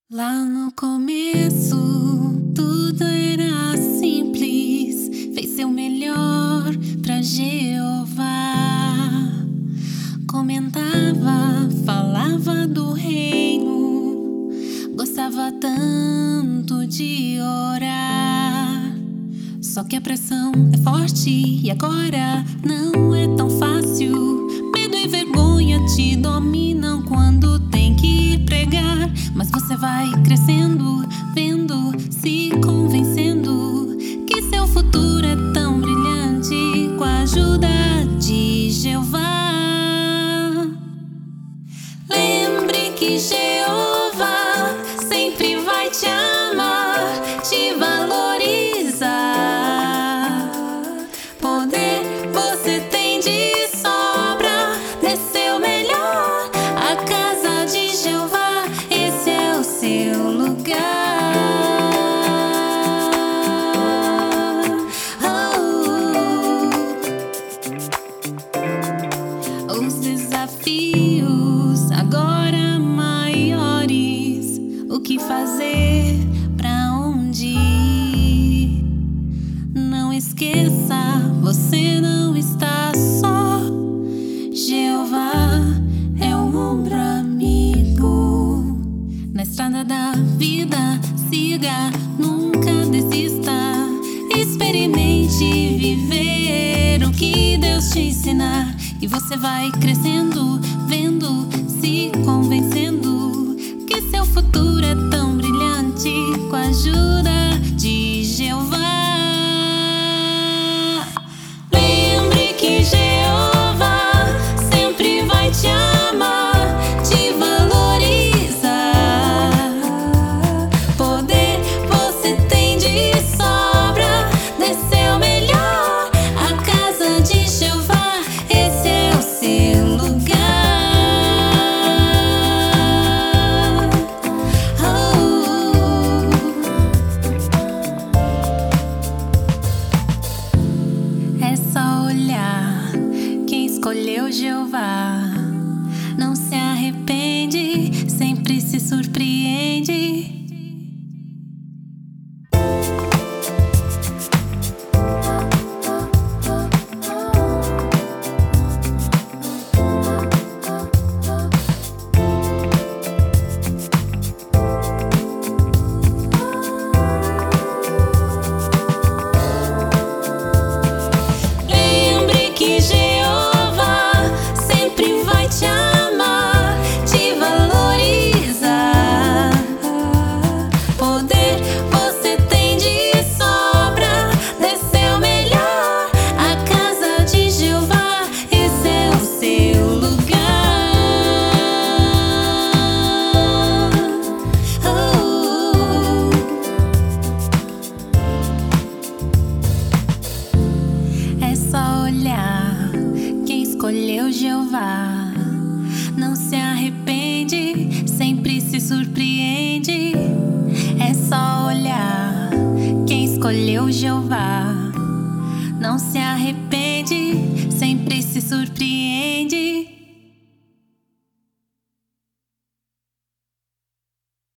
Lá no começo, tudo era simples. Fez seu melhor pra Jeová. Comentava, falava do reino. Gostava tanto de orar. Só que a pressão é forte e agora não é tão fácil. Medo e vergonha te dominam quando tem que pregar. Mas você vai crescendo, vendo, se convencendo que seu futuro é tão brilhante com a ajuda de Jeová. Lembre que Jeová sempre vai te amar, te valorizar. Poder você tem de sobra, dê seu melhor. A casa de Jeová, esse é o seu lugar. Os desafios agora maiores, o que fazer, pra onde ir? Não esqueça, você não está só. Jeová é um ombro amigo. Na estrada da vida, siga, nunca desista. Experimente viver o que Deus te ensinar. E você vai crescendo, vendo, se convencendo que seu futuro é tão brilhante com a ajuda de Jeová. Lembre que Jeová sempre vai te amar, te valorizar. Poder você tem de sobra, dê seu melhor. A casa de Jeová, esse é o seu lugar. É só olhar quem escolheu Jeová. Não se arrepende, sempre se surpreende. Lembre que Jeová sempre vai te amar, te valorizar. Poder você tem de sobra, dê seu melhor. A casa de Jeová, esse é o seu lugar. É só olhar quem escolheu Jeová. Não se arrepende, sempre se surpreende. É só olhar quem escolheu Jeová. Não se arrepende, sempre se surpreende.